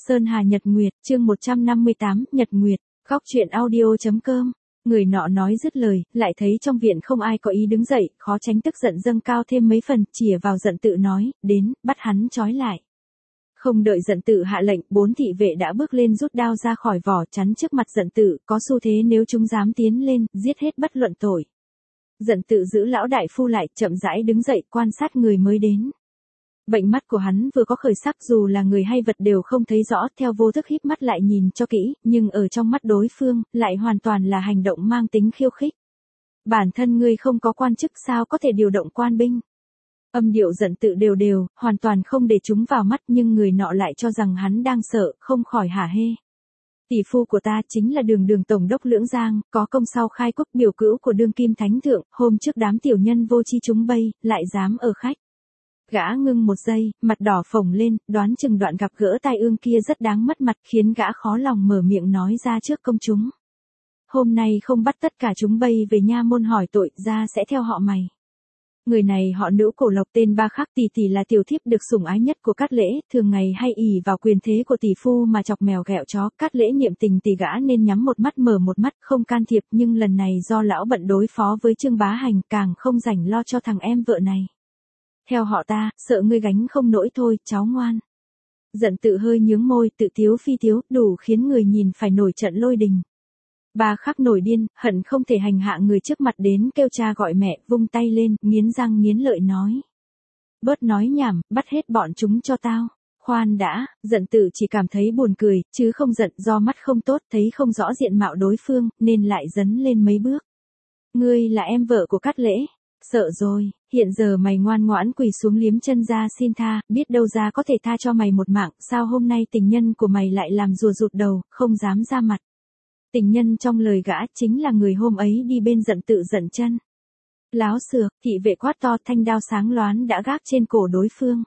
Sơn Hà Nhật Nguyệt, chương 158, Nhật Nguyệt, góc truyện audio.com. Người nọ nói dứt lời, lại thấy trong viện không ai có ý đứng dậy, khó tránh tức giận dâng cao thêm mấy phần, chìa vào Dận Tự nói, đến, bắt hắn trói lại. Không đợi Dận Tự hạ lệnh, 4 thị vệ đã bước lên rút đao ra khỏi vỏ chắn trước mặt Dận Tự, có xu thế nếu chúng dám tiến lên, giết hết bất luận tội. Dận Tự giữ lão đại phu lại, chậm rãi đứng dậy, quan sát người mới đến. Bệnh mắt của hắn vừa có khởi sắc, dù là người hay vật đều không thấy rõ, theo vô thức híp mắt lại nhìn cho kỹ, nhưng ở trong mắt đối phương, lại hoàn toàn là hành động mang tính khiêu khích. Bản thân ngươi không có quan chức sao có thể điều động quan binh. Âm điệu Dận Tự đều đều, hoàn toàn không để chúng vào mắt, nhưng người nọ lại cho rằng hắn đang sợ, không khỏi hả hê. Tỷ phu của ta chính là Đường tổng đốc Lưỡng Giang, có công sau khai quốc biểu cữu của đương kim thánh thượng, hôm trước đám tiểu nhân vô chi chúng bây, lại dám ở khách. Gã ngưng một giây, mặt đỏ phồng lên, đoán chừng đoạn gặp gỡ tai ương kia rất đáng mất mặt, khiến gã khó lòng mở miệng nói ra trước công chúng. Hôm nay không bắt tất cả chúng bay về nha môn hỏi tội, ra sẽ theo họ mày. Người này họ Nữ Cổ Lộc, tên Ba Khắc, tỷ là tiểu thiếp được sủng ái nhất của Cát Lễ, thường ngày hay ỷ vào quyền thế của tỷ phu mà chọc mèo ghẹo chó. Cát Lễ niệm tình tỷ gã nên nhắm một mắt mở một mắt, không can thiệp, nhưng lần này do lão bận đối phó với Trương Bá Hành, càng không rảnh lo cho thằng em vợ này. Theo họ ta, sợ ngươi gánh không nổi thôi, cháu ngoan. Dận Tự hơi nhướng môi, tự tiếu phi tiếu, đủ khiến người nhìn phải nổi trận lôi đình. Ba Khắc nổi điên, hận không thể hành hạ người trước mặt đến kêu cha gọi mẹ, vung tay lên, nghiến răng nghiến lợi nói. Bớt nói nhảm, bắt hết bọn chúng cho tao. Khoan đã, Dận Tự chỉ cảm thấy buồn cười, chứ không giận, do mắt không tốt, thấy không rõ diện mạo đối phương, nên lại dấn lên mấy bước. Ngươi là em vợ của Cát Lễ. Sợ rồi, hiện giờ mày ngoan ngoãn quỳ xuống liếm chân ra xin tha, biết đâu ra có thể tha cho mày một mạng, sao hôm nay tình nhân của mày lại làm rùa rụt đầu, không dám ra mặt. Tình nhân trong lời gã chính là người hôm ấy đi bên Dận Tự dận chân. Láo xược, thị vệ quát to, thanh đao sáng loáng đã gác trên cổ đối phương.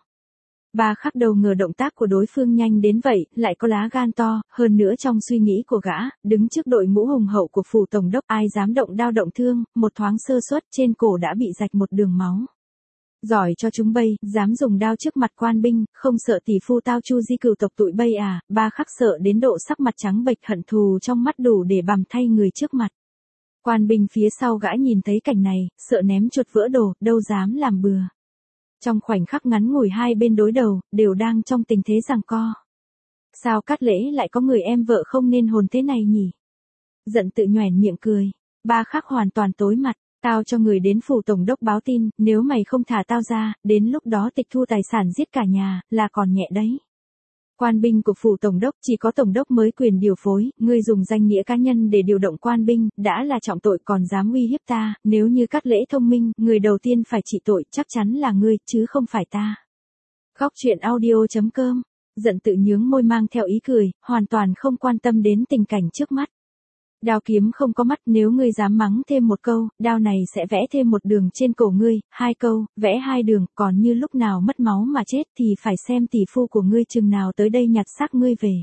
Ba Khắc đầu ngờ động tác của đối phương nhanh đến vậy, lại có lá gan to, hơn nữa trong suy nghĩ của gã, đứng trước đội ngũ hùng hậu của phủ tổng đốc, ai dám động đao động thương, một thoáng sơ suất trên cổ đã bị rạch một đường máu. Giỏi cho chúng bây, dám dùng đao trước mặt quan binh, không sợ tỷ phu tao Chu Di cửu tộc tụi bây à. Ba Khắc sợ đến độ sắc mặt trắng bệch, hận thù trong mắt đủ để bằm thay người trước mặt. Quan binh phía sau gã nhìn thấy cảnh này, sợ ném chuột vỡ đồ, đâu dám làm bừa. Trong khoảnh khắc ngắn ngủi hai bên đối đầu, đều đang trong tình thế giằng co. Sao Cát Lễ lại có người em vợ không nên hồn thế này nhỉ? Dận Tự nhoẻn miệng cười. Ba Khắc hoàn toàn tối mặt. Tao cho người đến phủ tổng đốc báo tin, nếu mày không thả tao ra, đến lúc đó tịch thu tài sản giết cả nhà, là còn nhẹ đấy. Quan binh của phủ tổng đốc chỉ có tổng đốc mới quyền điều phối, ngươi dùng danh nghĩa cá nhân để điều động quan binh, đã là trọng tội còn dám uy hiếp ta, nếu như Cát Lễ thông minh, người đầu tiên phải trị tội chắc chắn là ngươi, chứ không phải ta. Góc truyện audio.com. Dận Tự nhướng môi mang theo ý cười, hoàn toàn không quan tâm đến tình cảnh trước mắt. Đao kiếm không có mắt, nếu ngươi dám mắng thêm một câu, đao này sẽ vẽ thêm một đường trên cổ ngươi, 2 câu, vẽ 2 đường, còn như lúc nào mất máu mà chết thì phải xem tỷ phu của ngươi chừng nào tới đây nhặt xác ngươi về.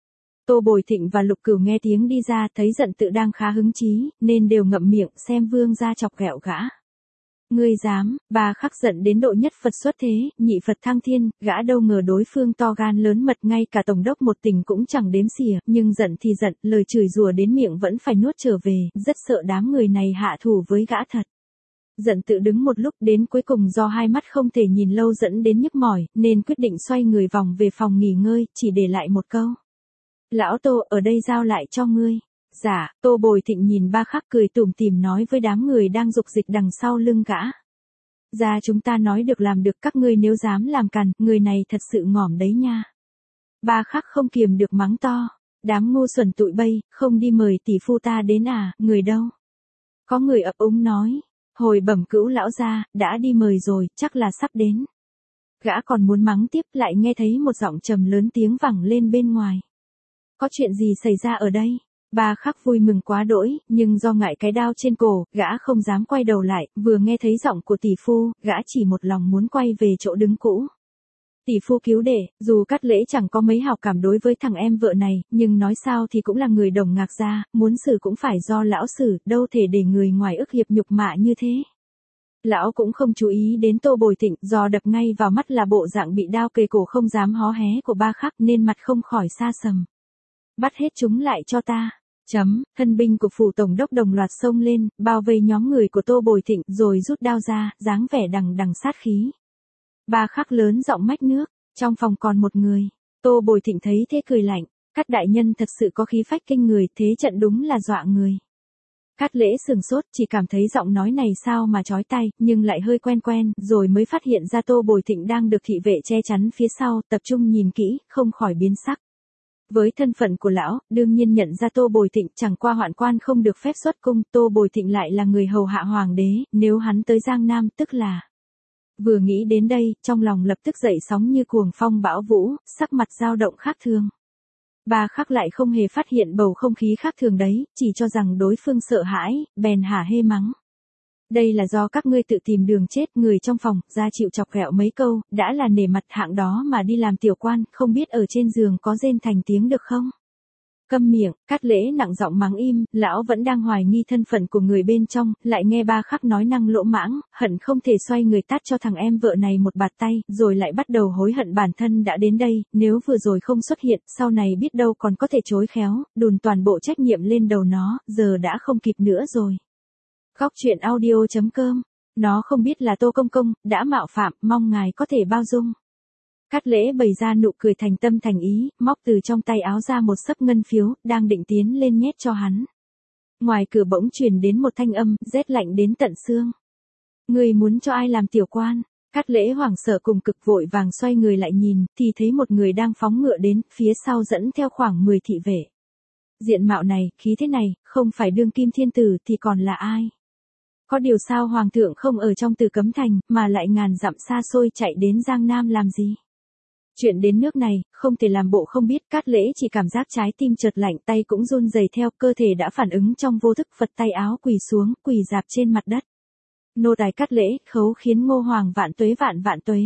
Tô Bồi Thịnh và Lục Cửu nghe tiếng đi ra, thấy Dận Tự đang khá hứng chí, nên đều ngậm miệng xem vương gia chọc ghẹo gã. Ngươi dám, Ba Khắc giận đến độ nhất Phật xuất thế, nhị Phật thăng thiên, gã đâu ngờ đối phương to gan lớn mật, ngay cả tổng đốc một tỉnh cũng chẳng đếm xỉa, nhưng giận thì giận, lời chửi rủa đến miệng vẫn phải nuốt trở về, rất sợ đám người này hạ thủ với gã thật. Dận Tự đứng một lúc, đến cuối cùng do hai mắt không thể nhìn lâu dẫn đến nhức mỏi, nên quyết định xoay người vòng về phòng nghỉ ngơi, chỉ để lại một câu. Lão Tô, ở đây giao lại cho ngươi. Dạ, Tô Bồi Thịnh nhìn Ba Khắc cười tủm tỉm nói với đám người đang dục dịch đằng sau lưng gã. Ra chúng ta nói được làm được, các ngươi nếu dám làm càn, người này thật sự ngỏm đấy nha. Ba Khắc không kiềm được mắng to. Đám ngu xuẩn tụi bây, không đi mời tỷ phu ta đến à, người đâu? Có người ấp úng nói. Hồi bẩm cữu lão gia, đã đi mời rồi, chắc là sắp đến. Gã còn muốn mắng tiếp, lại nghe thấy một giọng trầm lớn tiếng vẳng lên bên ngoài. Có chuyện gì xảy ra ở đây? Ba Khắc vui mừng quá đỗi, nhưng do ngại cái đao trên cổ, gã không dám quay đầu lại, vừa nghe thấy giọng của tỷ phu, gã chỉ một lòng muốn quay về chỗ đứng cũ. Tỷ phu cứu đệ, dù Cát Lễ chẳng có mấy hảo cảm đối với thằng em vợ này, nhưng nói sao thì cũng là người Đồng Ngạc gia, muốn xử cũng phải do lão xử, đâu thể để người ngoài ức hiếp nhục mạ như thế. Lão cũng không chú ý đến Tô Bồi Thịnh, do đập ngay vào mắt là bộ dạng bị đao kề cổ không dám hó hé của Ba Khắc nên mặt không khỏi xa sầm. Bắt hết chúng lại cho ta. Thân binh của phủ tổng đốc đồng loạt xông lên, bao vây nhóm người của Tô Bồi Thịnh rồi rút đao ra, dáng vẻ đằng đằng sát khí. Ba Khắc lớn giọng mách nước, trong phòng còn một người. Tô Bồi Thịnh thấy thế cười lạnh, Cát đại nhân thật sự có khí phách kinh người, thế trận đúng là dọa người. Cát Lễ sừng sốt, chỉ cảm thấy giọng nói này sao mà chói tai, nhưng lại hơi quen quen, rồi mới phát hiện ra Tô Bồi Thịnh đang được thị vệ che chắn phía sau, tập trung nhìn kỹ, không khỏi biến sắc. Với thân phận của lão, đương nhiên nhận ra Tô Bồi Thịnh chẳng qua hoạn quan không được phép xuất cung, Tô Bồi Thịnh lại là người hầu hạ hoàng đế, nếu hắn tới Giang Nam tức là... Vừa nghĩ đến đây, trong lòng lập tức dậy sóng như cuồng phong bão vũ, sắc mặt dao động khác thường. Ba Khắc lại không hề phát hiện bầu không khí khác thường đấy, chỉ cho rằng đối phương sợ hãi, bèn hả hê mắng. Đây là do các ngươi tự tìm đường chết, người trong phòng, ra chịu chọc ghẹo mấy câu, đã là nể mặt hạng đó mà đi làm tiểu quan, không biết ở trên giường có rên thành tiếng được không? Câm miệng, Cát Lễ nặng giọng mắng im, lão vẫn đang hoài nghi thân phận của người bên trong, lại nghe Ba Khắc nói năng lỗ mãng, hận không thể xoay người tát cho thằng em vợ này một bạt tay, rồi lại bắt đầu hối hận bản thân đã đến đây, nếu vừa rồi không xuất hiện, sau này biết đâu còn có thể chối khéo, đùn toàn bộ trách nhiệm lên đầu nó, giờ đã không kịp nữa rồi. Góc truyện audio.com, nó không biết là Tô Công Công, đã mạo phạm, mong ngài có thể bao dung. Cát Lễ bày ra nụ cười thành tâm thành ý, móc từ trong tay áo ra một xấp ngân phiếu, đang định tiến lên nhét cho hắn. Ngoài cửa bỗng truyền đến một thanh âm, rét lạnh đến tận xương. Người muốn cho ai làm tiểu quan? Cát Lễ hoảng sợ cùng cực vội vàng xoay người lại nhìn, thì thấy một người đang phóng ngựa đến, phía sau dẫn theo khoảng 10 thị vệ. Diện mạo này, khí thế này, không phải đương kim thiên tử thì còn là ai? Có điều sao hoàng thượng không ở trong Tử Cấm Thành, mà lại ngàn dặm xa xôi chạy đến Giang Nam làm gì? Chuyện đến nước này, không thể làm bộ không biết, Cát Lễ chỉ cảm giác trái tim chợt lạnh, tay cũng run rẩy theo, cơ thể đã phản ứng trong vô thức, phật tay áo quỳ xuống, quỳ rạp trên mặt đất. Nô tài Cát Lễ, khấu khiến Ngô Hoàng vạn tuế vạn vạn tuế.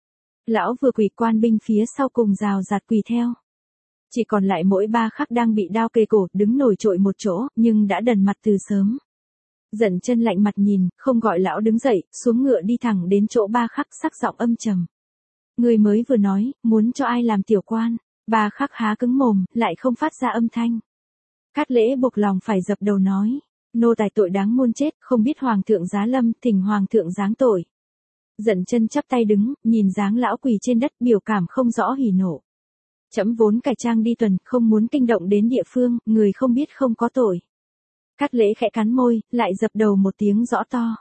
Lão vừa quỳ, quan binh phía sau cùng rào rạt quỳ theo. Chỉ còn lại mỗi Ba Khắc đang bị đao kề cổ, đứng nổi trội một chỗ, nhưng đã đần mặt từ sớm. Dần chân lạnh mặt nhìn, không gọi lão đứng dậy, xuống ngựa đi thẳng đến chỗ Ba Khắc, sắc giọng âm trầm. Người mới vừa nói, muốn cho ai làm tiểu quan? Ba Khắc há cứng mồm, lại không phát ra âm thanh. Cát Lễ buộc lòng phải dập đầu nói. Nô tài tội đáng muôn chết, không biết hoàng thượng giá lâm, thỉnh hoàng thượng giáng tội. Dần chân chắp tay đứng, nhìn dáng lão quỳ trên đất, biểu cảm không rõ hỉ nộ. Trẫm vốn cải trang đi tuần, không muốn kinh động đến địa phương, người không biết không có tội. Cát Lễ khẽ cắn môi, lại dập đầu một tiếng rõ to.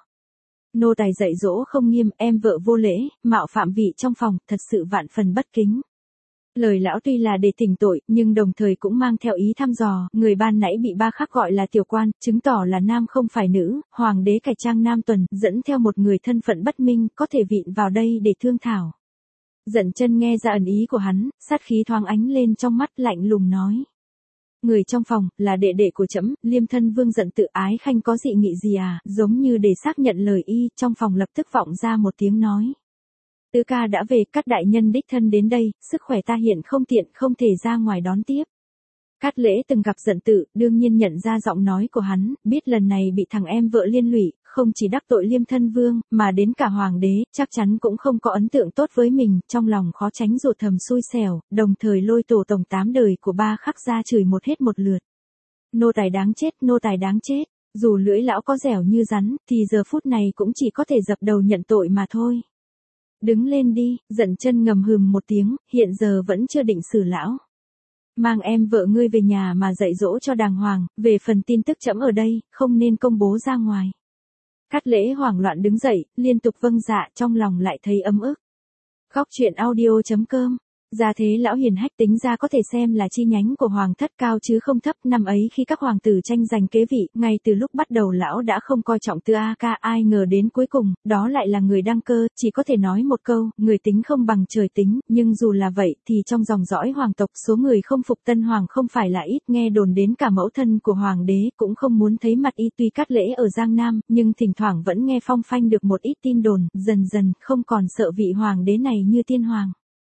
Nô tài dạy dỗ không nghiêm, em vợ vô lễ, mạo phạm vị trong phòng, thật sự vạn phần bất kính. Lời lão tuy là để thỉnh tội, nhưng đồng thời cũng mang theo ý thăm dò, người ban nãy bị Ba Khắc gọi là tiểu quan, chứng tỏ là nam không phải nữ, hoàng đế cải trang nam tuần, dẫn theo một người thân phận bất minh, có thể vịn vào đây để thương thảo. Dần chân nghe ra ẩn ý của hắn, sát khí thoáng ánh lên trong mắt, lạnh lùng nói. Người trong phòng, là đệ đệ của trẫm, Liêm thân vương giận tự, Ái Khanh có dị nghị gì à, giống như để xác nhận lời y, trong phòng lập tức vọng ra một tiếng nói. Tứ ca đã về, Cát đại nhân đích thân đến đây, sức khỏe ta hiện không tiện, không thể ra ngoài đón tiếp. Cát Lễ từng gặp giận tự, đương nhiên nhận ra giọng nói của hắn, biết lần này bị thằng em vợ liên lụy, không chỉ đắc tội Liêm thân vương, mà đến cả hoàng đế, chắc chắn cũng không có ấn tượng tốt với mình, trong lòng khó tránh ruột thầm xui xẻo, đồng thời lôi tổ tổng 8 đời của Ba Khắc ra chửi một hết một lượt. Nô tài đáng chết, nô tài đáng chết, dù lưỡi lão có dẻo như rắn, thì giờ phút này cũng chỉ có thể dập đầu nhận tội mà thôi. Đứng lên đi, Dần chân ngầm hừm một tiếng, hiện giờ vẫn chưa định xử lão. Mang em vợ ngươi về nhà mà dạy dỗ cho đàng hoàng, về phần tin tức trẫm ở đây, không nên công bố ra ngoài. Cát Lễ hoảng loạn đứng dậy, liên tục vâng dạ, trong lòng lại thấy ấm ức. Góc truyện audio.com, gia thế lão hiền hách tính ra có thể xem là chi nhánh của hoàng thất cao chứ không thấp, năm ấy khi các hoàng tử tranh giành kế vị, ngay từ lúc bắt đầu lão đã không coi trọng Tư A Ca, ai ngờ đến cuối cùng, đó lại là người đăng cơ, chỉ có thể nói một câu, người tính không bằng trời tính, nhưng dù là vậy, thì trong dòng dõi hoàng tộc số người không phục tân hoàng không phải là ít, nghe đồn đến cả mẫu thân của hoàng đế cũng không muốn thấy mặt y, tuy Cát Lễ ở Giang Nam, nhưng thỉnh thoảng vẫn nghe phong phanh được một ít tin đồn, dần dần không còn sợ vị hoàng đế này như tiên hoàng.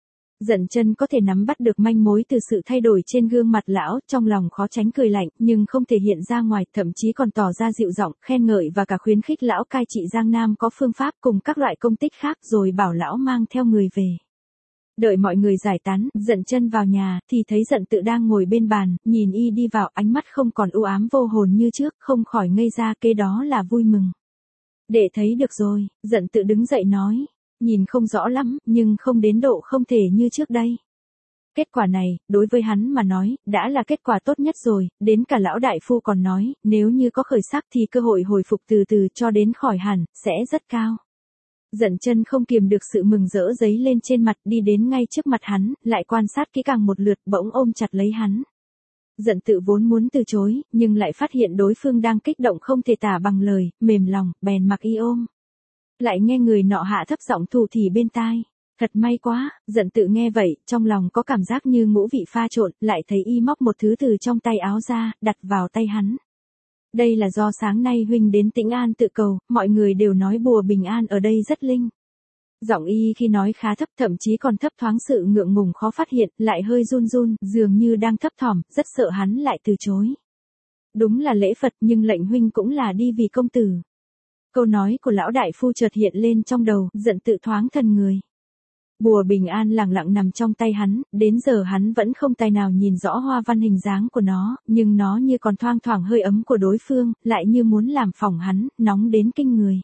Dận chân có thể nắm bắt được manh mối từ sự thay đổi trên gương mặt lão, trong lòng khó tránh cười lạnh, nhưng không thể hiện ra ngoài, thậm chí còn tỏ ra dịu giọng, khen ngợi và cả khuyến khích lão cai trị Giang Nam có phương pháp cùng các loại công tích khác rồi bảo lão mang theo người về. Đợi mọi người giải tán, Dận chân vào nhà, thì thấy Dận Tự đang ngồi bên bàn, nhìn y đi vào, ánh mắt không còn u ám vô hồn như trước, không khỏi ngây ra, kế đó là vui mừng. Để thấy được rồi, Dận Tự đứng dậy nói, nhìn không rõ lắm, nhưng không đến độ không thể như trước đây. Kết quả này, đối với hắn mà nói, đã là kết quả tốt nhất rồi, đến cả lão đại phu còn nói, nếu như có khởi sắc thì cơ hội hồi phục từ từ cho đến khỏi hẳn, sẽ rất cao. Dận chân không kiềm được sự mừng rỡ dấy lên trên mặt, đi đến ngay trước mặt hắn, lại quan sát kỹ càng một lượt, bỗng ôm chặt lấy hắn. Dận Tự vốn muốn từ chối, nhưng lại phát hiện đối phương đang kích động không thể tả bằng lời, mềm lòng, bèn mặc y ôm. Lại nghe người nọ hạ thấp giọng thủ thỉ bên tai. Thật may quá, Dận Tự nghe vậy, trong lòng có cảm giác như ngũ vị pha trộn, lại thấy y móc một thứ từ trong tay áo ra, đặt vào tay hắn. Đây là do sáng nay huynh đến Tĩnh An tự cầu, mọi người đều nói bùa bình an ở đây rất linh. Giọng y khi nói khá thấp, thậm chí còn thấp thoáng sự ngượng ngùng khó phát hiện, lại hơi run run, dường như đang thấp thỏm, rất sợ hắn lại từ chối. Đúng là lễ Phật, nhưng lệnh huynh cũng là đi vì công tử. Câu nói của lão đại phu chợt hiện lên trong đầu, Dận Tự thoáng thần người. Bùa bình an lẳng lặng nằm trong tay hắn, đến giờ hắn vẫn không tài nào nhìn rõ hoa văn hình dáng của nó, nhưng nó như còn thoang thoảng hơi ấm của đối phương, lại như muốn làm phỏng hắn, nóng đến kinh người.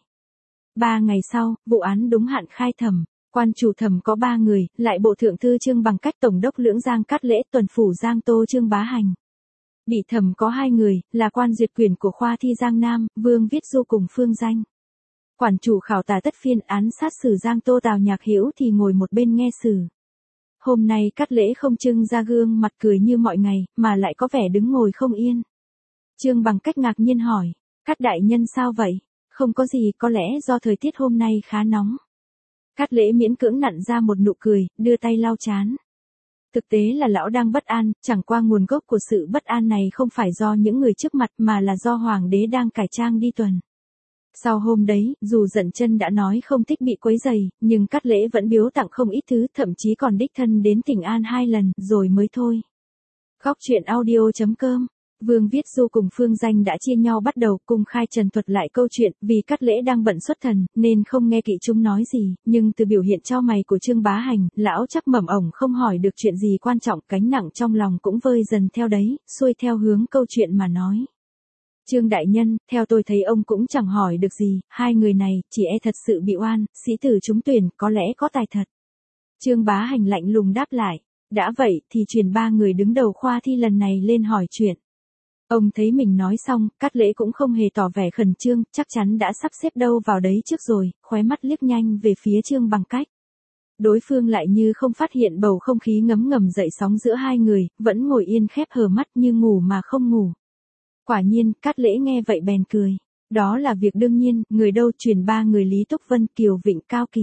3 ngày sau, vụ án đúng hạn khai thẩm, quan chủ thẩm có 3 người, lại bộ thượng thư Trương Bằng Cách tổng đốc Lưỡng Giang Cát Lễ tuần phủ Giang Tô Trương Bá Hành. Bị thẩm có 2 người, là quan duyệt quyền của khoa thi Giang Nam, Vương Viết Du cùng Phương Danh. Quản chủ khảo tả tất phiên án sát xử Giang Tô Tào Nhạc Hữu thì ngồi một bên nghe xử. Hôm nay Cát Lễ không trưng ra gương mặt cười như mọi ngày, mà lại có vẻ đứng ngồi không yên. Trương Bằng Cách ngạc nhiên hỏi, Cát đại nhân sao vậy? Không có gì, có lẽ do thời tiết hôm nay khá nóng. Cát Lễ miễn cưỡng nặn ra một nụ cười, đưa tay lau trán. Thực tế là lão đang bất an, chẳng qua nguồn gốc của sự bất an này không phải do những người trước mặt mà là do hoàng đế đang cải trang đi tuần. Sau hôm đấy, dù Dận chân đã nói không thích bị quấy rầy, nhưng Cát Lễ vẫn biếu tặng không ít thứ, thậm chí còn đích thân đến Tỉnh An 2 lần, rồi mới thôi. Góc truyện audio.com. Vương Viết Du cùng Phương Danh đã chia nhau bắt đầu cung khai trần thuật lại câu chuyện, vì Cát Lễ đang bận xuất thần, nên không nghe kỹ chúng nói gì, nhưng từ biểu hiện chau mày của Trương Bá Hành, lão chắc mẩm ổng không hỏi được chuyện gì quan trọng, cánh nặng trong lòng cũng vơi dần theo đấy, xuôi theo hướng câu chuyện mà nói. Trương đại nhân, theo tôi thấy ông cũng chẳng hỏi được gì, 2 người này, chỉ e thật sự bị oan, sĩ tử trúng tuyển, có lẽ có tài thật. Trương Bá Hành lạnh lùng đáp lại, đã vậy thì truyền 3 người đứng đầu khoa thi lần này lên hỏi chuyện. Ông thấy mình nói xong, Cát Lễ cũng không hề tỏ vẻ khẩn trương, chắc chắn đã sắp xếp đâu vào đấy trước rồi, khóe mắt liếc nhanh về phía Trương Bằng Cách. Đối phương lại như không phát hiện bầu không khí ngấm ngầm dậy sóng giữa 2 người, vẫn ngồi yên khép hờ mắt như ngủ mà không ngủ. Quả nhiên, Cát Lễ nghe vậy bèn cười. Đó là việc đương nhiên, người đâu truyền 3 người Lý Túc Vân, Kiều Vịnh, Cao Kỳ.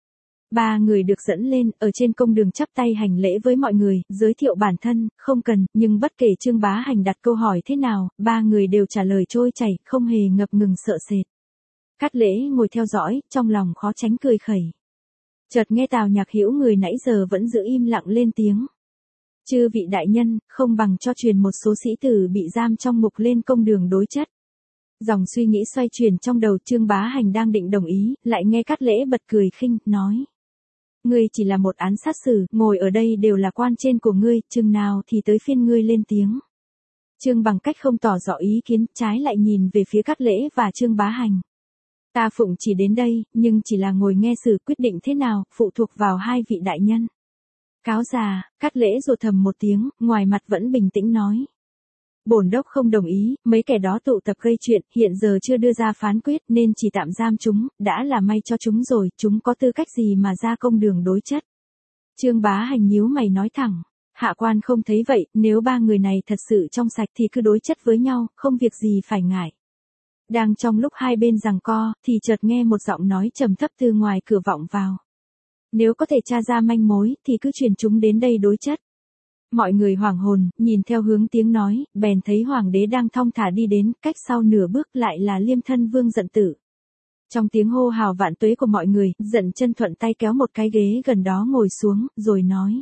3 người được dẫn lên, ở trên công đường chắp tay hành lễ với mọi người, giới thiệu bản thân, không cần, nhưng bất kể Trương Bá Hành đặt câu hỏi thế nào, 3 người đều trả lời trôi chảy, không hề ngập ngừng sợ sệt. Cát Lễ ngồi theo dõi, trong lòng khó tránh cười khẩy. Chợt nghe Tào Nhạc Hữu người nãy giờ vẫn giữ im lặng lên tiếng. Chư vị đại nhân, không bằng cho truyền một số sĩ tử bị giam trong ngục lên công đường đối chất. Dòng suy nghĩ xoay chuyển trong đầu, Trương Bá Hành đang định đồng ý, lại nghe Cát Lễ bật cười khinh, nói. Ngươi chỉ là một án sát xử, ngồi ở đây đều là quan trên của ngươi, chừng nào thì tới phiên ngươi lên tiếng. Trương Bằng Cách không tỏ rõ ý kiến, trái lại nhìn về phía Cát Lễ và Trương Bá Hành. Ta phụng chỉ đến đây, nhưng chỉ là ngồi nghe xử, quyết định thế nào, phụ thuộc vào 2 vị đại nhân. Cáo già, Cát Lễ rụt thầm một tiếng, ngoài mặt vẫn bình tĩnh nói. Bổn đốc không đồng ý, mấy kẻ đó tụ tập gây chuyện, hiện giờ chưa đưa ra phán quyết nên chỉ tạm giam chúng, đã là may cho chúng rồi, chúng có tư cách gì mà ra công đường đối chất. Trương Bá Hành nhíu mày nói thẳng, hạ quan không thấy vậy, nếu 3 người này thật sự trong sạch thì cứ đối chất với nhau, không việc gì phải ngại. Đang trong lúc hai bên giằng co, thì chợt nghe một giọng nói trầm thấp từ ngoài cửa vọng vào. Nếu có thể tra ra manh mối, thì cứ truyền chúng đến đây đối chất. Mọi người hoảng hồn, nhìn theo hướng tiếng nói, bèn thấy hoàng đế đang thong thả đi đến, cách sau nửa bước lại là Liêm thân Vương Dận Tự. Trong tiếng hô hào vạn tuế của mọi người, Dận Chân thuận tay kéo một cái ghế gần đó ngồi xuống, rồi nói.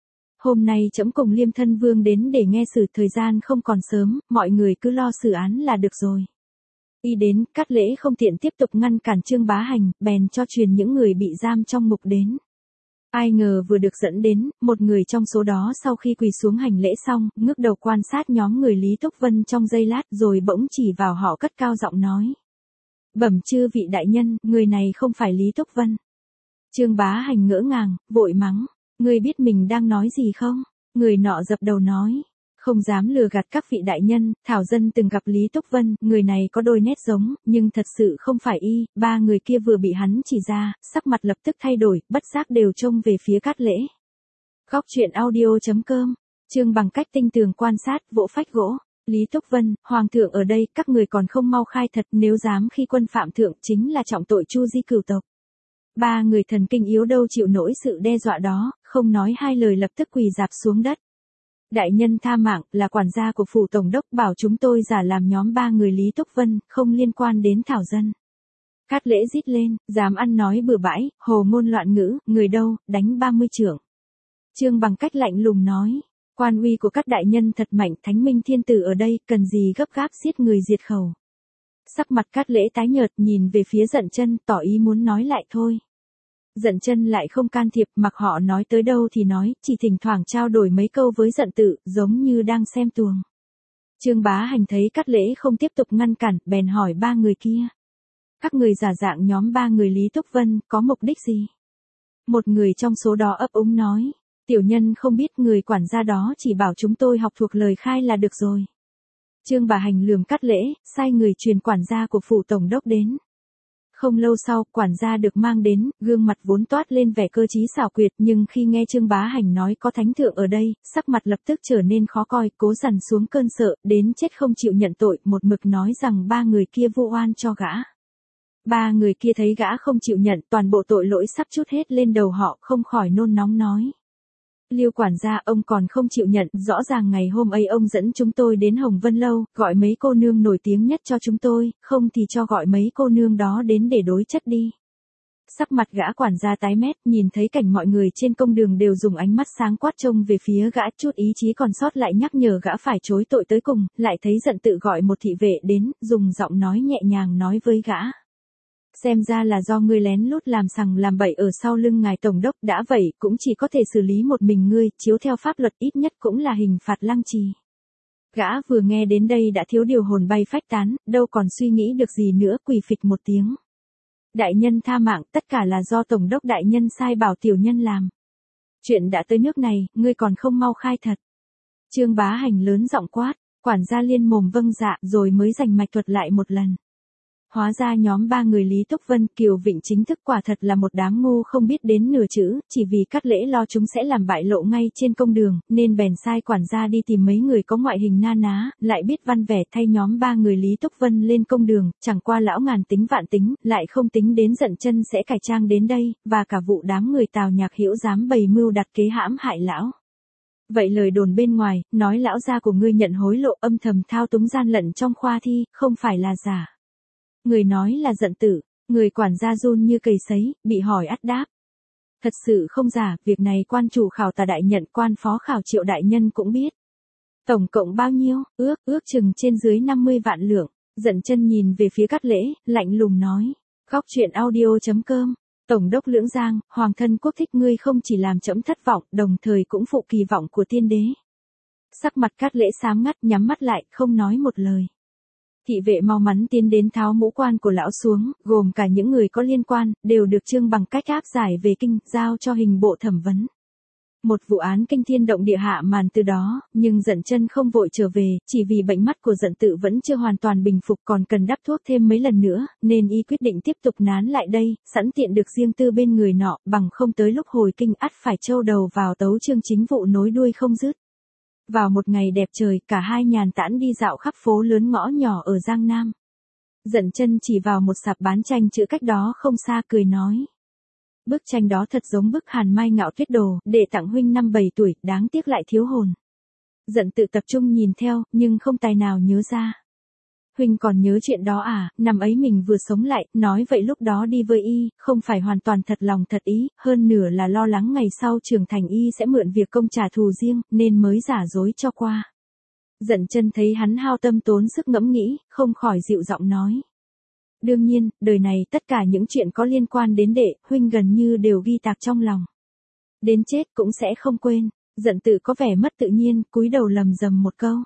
Hôm nay trẫm cùng Liêm Thân Vương đến để nghe xử, thời gian không còn sớm, mọi người cứ lo xử án là được rồi. Y đến, Cát Lễ không tiện tiếp tục ngăn cản Trương Bá Hành, bèn cho truyền những người bị giam trong ngục đến. Ai ngờ vừa được dẫn đến, một người trong số đó sau khi quỳ xuống hành lễ xong, ngước đầu quan sát nhóm người Lý Túc Vân trong giây lát rồi bỗng chỉ vào họ cất cao giọng nói. Bẩm chư vị đại nhân, người này không phải Lý Túc Vân. Trương Bá Hành ngỡ ngàng, vội mắng. Ngươi biết mình đang nói gì không? Người nọ dập đầu nói. Không dám lừa gạt các vị đại nhân, Thảo dân từng gặp Lý Túc Vân, người này có đôi nét giống, nhưng thật sự không phải y. Ba người kia vừa bị hắn chỉ ra, sắc mặt lập tức thay đổi, bất giác đều trông về phía Cát Lễ. Góc truyện audio.com, chương bằng cách tinh tường quan sát, vỗ phách gỗ. Lý Túc Vân, Hoàng thượng ở đây, các người còn không mau khai thật, nếu dám khi quân phạm thượng chính là trọng tội tru di cửu tộc. Ba người thần kinh yếu đâu chịu nổi sự đe dọa đó, không nói hai lời lập tức quỳ rạp xuống đất. Đại nhân tha mạng, là quản gia của phủ tổng đốc bảo chúng tôi giả làm nhóm ba người Lý Túc Vân, không liên quan đến Thảo dân. Cát Lễ rít lên, dám ăn nói bừa bãi, hồ ngôn loạn ngữ, người đâu, đánh 30 chưởng. Trương bằng cách lạnh lùng nói, quan uy của các đại nhân thật mạnh, Thánh Minh Thiên Tử ở đây, cần gì gấp gáp giết người diệt khẩu. Sắc mặt Cát Lễ tái nhợt, nhìn về phía Dận Chân, tỏ ý muốn nói lại thôi. Dận Chân lại không can thiệp, mặc họ nói tới đâu thì nói, chỉ thỉnh thoảng trao đổi mấy câu với Dận Tự, giống như đang xem tuồng. Trương Bá Hành thấy Cát Lễ không tiếp tục ngăn cản, bèn hỏi ba người kia. Các người giả dạng nhóm ba người Lý Túc Vân, có mục đích gì? Một người trong số đó ấp úng nói, tiểu nhân không biết, người quản gia đó chỉ bảo chúng tôi học thuộc lời khai là được rồi. Trương Bá Hành lườm Cát Lễ, sai người truyền quản gia của phủ tổng đốc đến. Không lâu sau, quản gia được mang đến, gương mặt vốn toát lên vẻ cơ trí xảo quyệt, nhưng khi nghe Trương Bá Hành nói có thánh thượng ở đây, sắc mặt lập tức trở nên khó coi, cố dằn xuống cơn sợ, đến chết không chịu nhận tội, một mực nói rằng ba người kia vu oan cho gã. Ba người kia thấy gã không chịu nhận, toàn bộ tội lỗi sắp trút hết lên đầu họ, không khỏi nôn nóng nói. Liêu quản gia, ông còn không chịu nhận, rõ ràng ngày hôm ấy ông dẫn chúng tôi đến Hồng Vân Lâu, gọi mấy cô nương nổi tiếng nhất cho chúng tôi, không thì cho gọi mấy cô nương đó đến để đối chất đi. Sắc mặt gã quản gia tái mét, nhìn thấy cảnh mọi người trên công đường đều dùng ánh mắt sáng quát trông về phía gã, chút ý chí còn sót lại nhắc nhở gã phải chối tội tới cùng, lại thấy Dận Tự gọi một thị vệ đến, dùng giọng nói nhẹ nhàng nói với gã. Xem ra là do ngươi lén lút làm sằng làm bậy ở sau lưng ngài tổng đốc, đã vậy cũng chỉ có thể xử lý một mình ngươi, chiếu theo pháp luật ít nhất cũng là hình phạt lăng trì. Gã vừa nghe đến đây đã thiếu điều hồn bay phách tán, đâu còn suy nghĩ được gì nữa, quỳ phịch một tiếng. Đại nhân tha mạng, tất cả là do tổng đốc đại nhân sai bảo tiểu nhân làm. Chuyện đã tới nước này, ngươi còn không mau khai thật. Trương Bá Hành lớn giọng quát, quản gia liên mồm vâng dạ, rồi mới rành mạch thuật lại một lần. Hóa ra nhóm ba người Lý Túc Vân, Kiều Vịnh chính thức quả thật là một đám ngu không biết đến nửa chữ, chỉ vì Cát Lễ lo chúng sẽ làm bại lộ ngay trên công đường, nên bèn sai quản gia đi tìm mấy người có ngoại hình na ná, lại biết văn vẻ thay nhóm ba người Lý Túc Vân lên công đường, chẳng qua lão ngàn tính vạn tính, lại không tính đến Dận Chân sẽ cải trang đến đây, và cả vụ đám người Tào Nhạc Hữu dám bày mưu đặt kế hãm hại lão. Vậy lời đồn bên ngoài, nói lão gia của ngươi nhận hối lộ, âm thầm thao túng gian lận trong khoa thi, không phải là giả. Người nói là Dận Tử, người quản gia run như cầy sấy, bị hỏi ắt đáp. Thật sự không giả, việc này quan chủ khảo Tà đại nhận, quan phó khảo Triệu đại nhân cũng biết. Tổng cộng bao nhiêu? Ước chừng trên dưới 50 vạn lượng. Dận Chân nhìn về phía Cát Lễ, lạnh lùng nói. Góc truyện audio.com, Tổng đốc Lưỡng Giang, Hoàng thân quốc thích ngươi không chỉ làm trẫm thất vọng, đồng thời cũng phụ kỳ vọng của tiên đế. Sắc mặt Cát Lễ xám ngắt, nhắm mắt lại, không nói một lời. Thị vệ mau mắn tiến đến tháo mũ quan của lão xuống, gồm cả những người có liên quan, đều được Trương bằng cách áp giải về kinh, giao cho hình bộ thẩm vấn. Một vụ án kinh thiên động địa hạ màn từ đó, nhưng Dận Chân không vội trở về, chỉ vì bệnh mắt của Dận Tự vẫn chưa hoàn toàn bình phục, còn cần đắp thuốc thêm mấy lần nữa, nên y quyết định tiếp tục nán lại đây, sẵn tiện được riêng tư bên người nọ, bằng không tới lúc hồi kinh ắt phải châu đầu vào tấu chương chính vụ nối đuôi không dứt. Vào một ngày đẹp trời, cả hai nhàn tản đi dạo khắp phố lớn ngõ nhỏ ở Giang Nam. Dận Chân chỉ vào một sạp bán tranh chữ cách đó không xa, cười nói. Bức tranh đó thật giống bức Hàn Mai Ngạo Tuyết Đồ, để tặng huynh năm 7 tuổi, đáng tiếc lại thiếu hồn. Dận Tự tập trung nhìn theo, nhưng không tài nào nhớ ra. Huynh còn nhớ chuyện đó à, năm ấy mình vừa sống lại, nói vậy lúc đó đi với y, không phải hoàn toàn thật lòng thật ý, hơn nửa là lo lắng ngày sau trưởng thành y sẽ mượn việc công trả thù riêng, nên mới giả dối cho qua. Dận Chân thấy hắn hao tâm tốn sức ngẫm nghĩ, không khỏi dịu giọng nói. Đương nhiên, đời này tất cả những chuyện có liên quan đến đệ, huynh gần như đều ghi tạc trong lòng. Đến chết cũng sẽ không quên. Dận Tự có vẻ mất tự nhiên, cúi đầu lầm rầm một câu.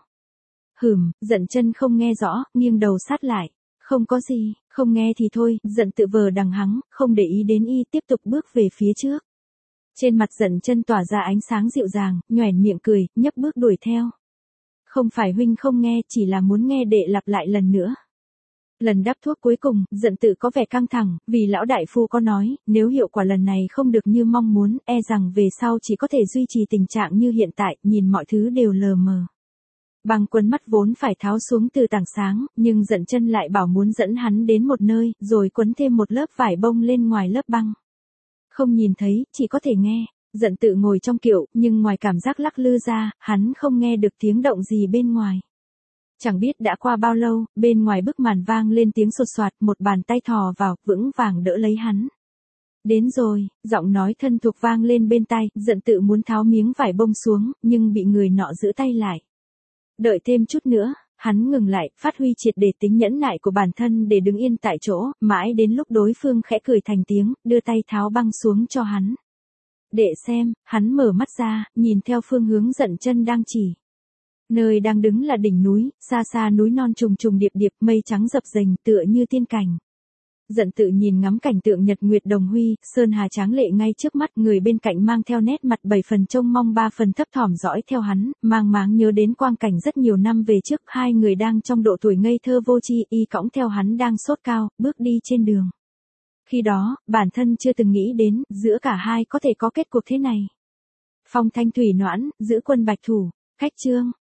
Dận Chân không nghe rõ, nghiêng đầu sát lại. Không có gì, không nghe thì thôi, Dận Tự vờ đằng hắng, không để ý đến y, tiếp tục bước về phía trước. Trên mặt Dận Chân tỏa ra ánh sáng dịu dàng, nhoẻn miệng cười, nhấc bước đuổi theo. Không phải huynh không nghe, chỉ là muốn nghe đệ lặp lại lần nữa. Lần đắp thuốc cuối cùng, Dận Tự có vẻ căng thẳng, vì lão đại phu có nói, nếu hiệu quả lần này không được như mong muốn, e rằng về sau chỉ có thể duy trì tình trạng như hiện tại, nhìn mọi thứ đều lờ mờ. Băng quấn mắt vốn phải tháo xuống từ tảng sáng, nhưng Dận Chân lại bảo muốn dẫn hắn đến một nơi, rồi quấn thêm một lớp vải bông lên ngoài lớp băng. Không nhìn thấy, chỉ có thể nghe. Dận Tự ngồi trong kiệu, nhưng ngoài cảm giác lắc lư ra, hắn không nghe được tiếng động gì bên ngoài. Chẳng biết đã qua bao lâu, bên ngoài bức màn vang lên tiếng sột soạt, một bàn tay thò vào, vững vàng đỡ lấy hắn. Đến rồi, giọng nói thân thuộc vang lên bên tai, Dận Tự muốn tháo miếng vải bông xuống, nhưng bị người nọ giữ tay lại. Đợi thêm chút nữa, hắn ngừng lại, phát huy triệt để tính nhẫn nại của bản thân để đứng yên tại chỗ, mãi đến lúc đối phương khẽ cười thành tiếng, đưa tay tháo băng xuống cho hắn. Đệ xem, hắn mở mắt ra, nhìn theo phương hướng Dận Chân đang chỉ. Nơi đang đứng là đỉnh núi, xa xa núi non trùng trùng điệp điệp, mây trắng dập dềnh tựa như tiên cảnh. Dận Tự nhìn ngắm cảnh tượng nhật nguyệt đồng huy, sơn hà tráng lệ ngay trước mắt, người bên cạnh mang theo nét mặt 7 phần trông mong 3 phần thấp thỏm dõi theo hắn, mang máng nhớ đến quang cảnh rất nhiều năm về trước, hai người đang trong độ tuổi ngây thơ vô tri, y cõng theo hắn đang sốt cao, bước đi trên đường. Khi đó, bản thân chưa từng nghĩ đến, giữa cả hai có thể có kết cuộc thế này. Phong thanh thủy noãn, giữ quân bạch thủ, khách trương.